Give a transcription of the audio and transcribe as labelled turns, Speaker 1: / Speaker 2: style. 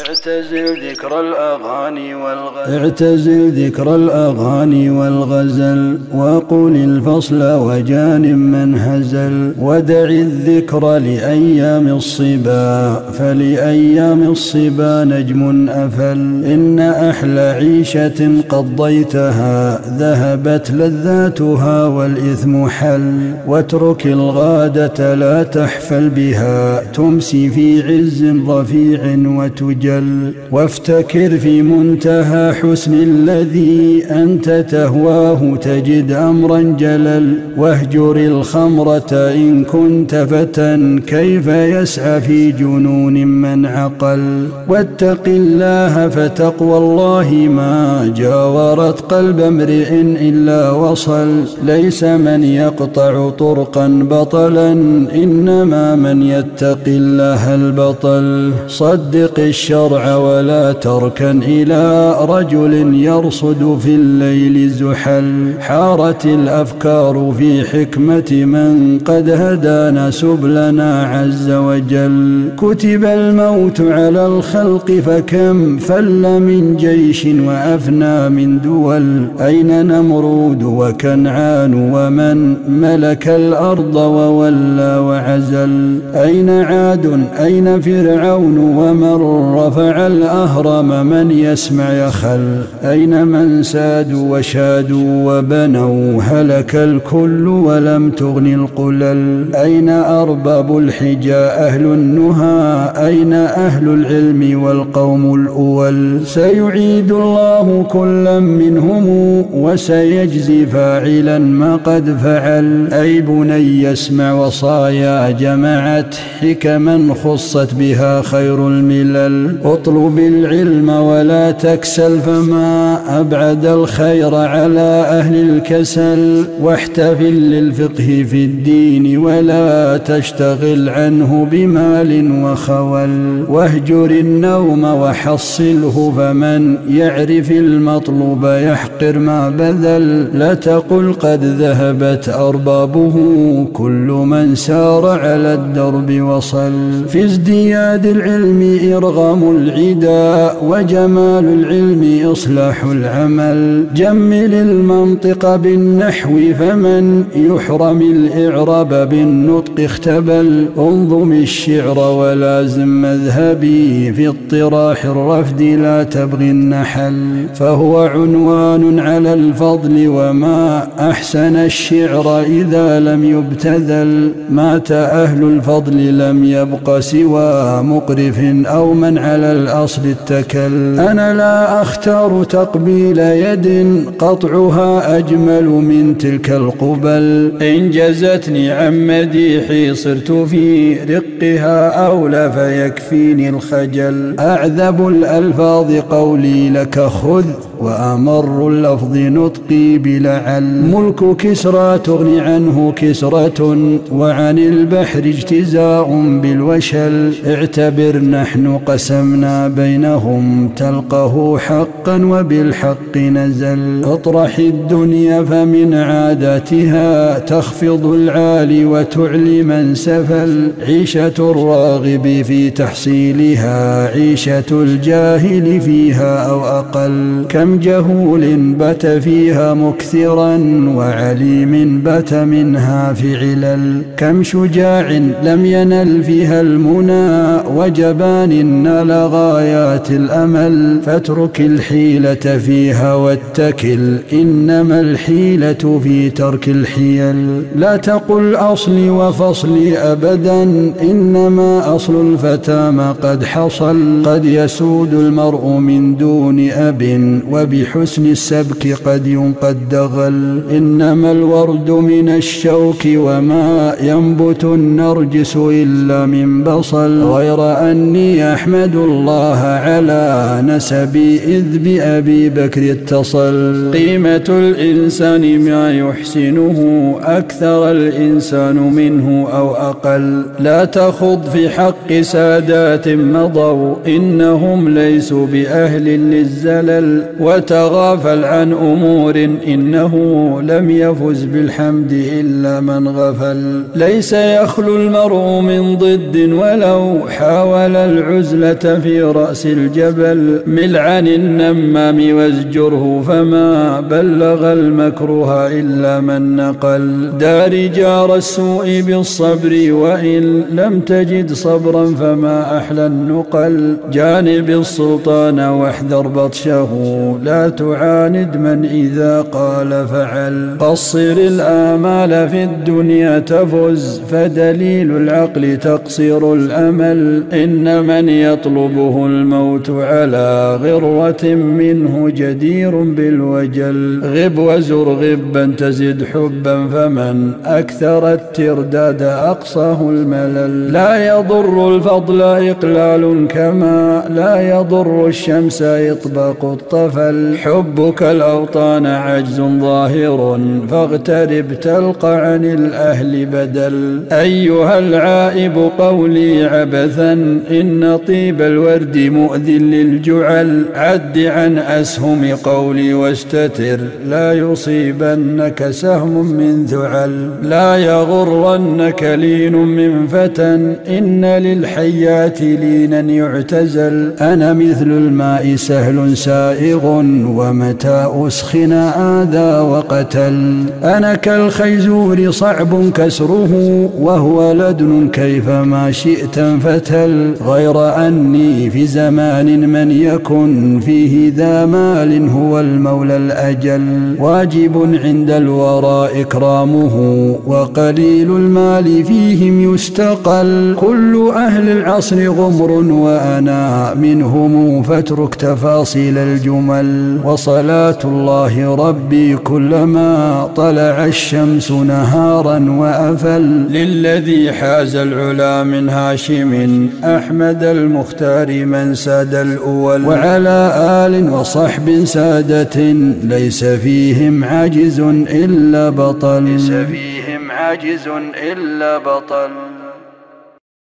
Speaker 1: اعتزل ذكر الأغاني والغزل وقل الفصل وجان من هزل ودع الذكر لأيام الصبا فلأيام الصبا نجم أفل إن أحلى عيشة قضيتها ذهبت لذاتها والإثم حل واترك الغادة لا تحفل بها تمسي في عز رفيع وتجل وافتكر في منتهى حسن الذي أنت تهواه تجد أمرا جلل واهجر الخمرة إن كنت فتى كيف يسعى في جنون من عقل واتق الله فتقوى الله ما جاورت قلب امرئ إلا وصل ليس من يقطع طرقا بطلا إنما من يتق الله البطل صدق الشرع ولا تركن إلى رجل يرصد في الليل زحل حارت الأفكار في حكمة من قد هدانا سبلنا عز وجل كتب الموت على الخلق فكم فل من جيش وأفنى من دول أين نمرود وكنعان ومن ملك الأرض وولى وعزل أين عاد أين فرعون ومن رفع الأهرم من يسمع يخل أين من سادوا وشادوا وبنوا هلك الكل ولم تغن القلل أين أرباب الحجى أهل النهى أين أهل العلم والقوم الأول سيعيد الله كلا منهم وسيجزي فاعلا ما قد فعل أي بني اسمع وصايا جمعت حكما خصت بها خير الملل اطلب العلم ولا تكسل فما أبعد الخير على أهل الكسل واحتفل للفقه في الدين ولا تشتغل عنه بمال وخول واهجر النوم وحصله فمن يعرف المطلوب يحقر ما بذل لا تقل قد ذهبت أربابه كل من سار على الدرب وصل في ازدياد العلم إرغام العدا وجمال العلم إصلاح العمل جمل المنطق بالنحو فمن يحرم الإعراب بالنطق اختبل انظم الشعر ولازم مذهبي في اطراح الرفد لا تبغي النحل فهو عنوان على الفضل وما أحسن الشعر إذا لم يبتذل مات أهل الفضل لم يبق سوى مقرف أو من على الأصل اتكل أنا لا أختار تقبيل يد قطعها أجمل من تلك القبل إن جزتني عن مديحي صرت في رقها أولى فيكفيني الخجل أعذب الألفاظ قولي لك خذ وأمر اللفظ نطقي بلعل ملك كسرى تغني عنه كسرة وعن البحر اجتزاء بالوشل اعتبر نحن قسمنا بينهم تلقه حقا وبالحق نزل اطرح الدنيا فمن عاداتها تخفض العالي وتعلي من سفل عيشة الراغب في تحصيلها عيشة الجاهل فيها أو أقل كم جهول بت فيها مكثرا وعليم بت منها في علل كم شجاع لم ينل فيها المنى وجبان نال غايات الأمل فاترك الحيلة فيها واتكل إنما الحيلة في ترك الحيل لا تقل أصلي وفصلي أبدا إنما أصل الفتى ما قد حصل قد يسود المرء من دون أب وبحسن السبك قد ينقد دغل إنما الورد من الشوك وما ينبت النرجس إلا من بصل غير أني أحمد الله على نسبي إذ بأبي بكر اتصل قيمة الإنسان ما يحسنه أكثر الإنسان منه أو أقل لا تخض في حق سادات مضوا إنهم ليسوا بأهل للزلل وتغافل عن أمور إنه لم يفز بالحمد إلا من غفل. ليس يخلو المرء من ضد ولو حاول العزلة في رأس الجبل. مل عن النمام وازجره فما بلغ المكروه إلا من نقل. دار جار السوء بالصبر وإن لم تجد صبرا فما أحلى النقل. جانب السلطان واحذر بطشه لا تعاند من إذا قال فعل. قصر الآمال في الدنيا تفز فدليل العقل تقصير الأمل. إن من يطلبه الموت على غرة منه جدير بالوجل. غب وزر غبا تزد حبا فمن أكثر الترداد أقصاه الملل. لا يضر الفضل إقلال كما لا يضر الشمس إطباق الطفل. حبك الأوطان عجز ظاهر فاغترب تلقى عن الأهل بدل. أيها العائب قولي عبثا إن طيب الورد مؤذ للجعل. عد عن أسهم قولي واستتر لا يصيبنك سهم من ذعل. لا يغرنك لين من فتى إن للحيات لينا يعتزل. أنا مثل الماء سهل سائغ ومتى أسخن آذى وقتل. أنا كالخيزور صعب كسره وهو لدن كيفما شئت فتل. غير أني في زمان من يكن فيه ذا مال هو المولى الأجل. واجب عند الورى إكرامه وقليل المال فيهم يستقل. كل أهل العصر غمر وأنا منهم فاترك تفاصيل الجمل. وصلاة الله ربي كلما طلع الشمس نهارا وأفل. للذي حاز العلا من هاشم أحمد المختار من ساد الأول. وعلى آل وصحب سادة ليس فيهم عاجز إلا بطل.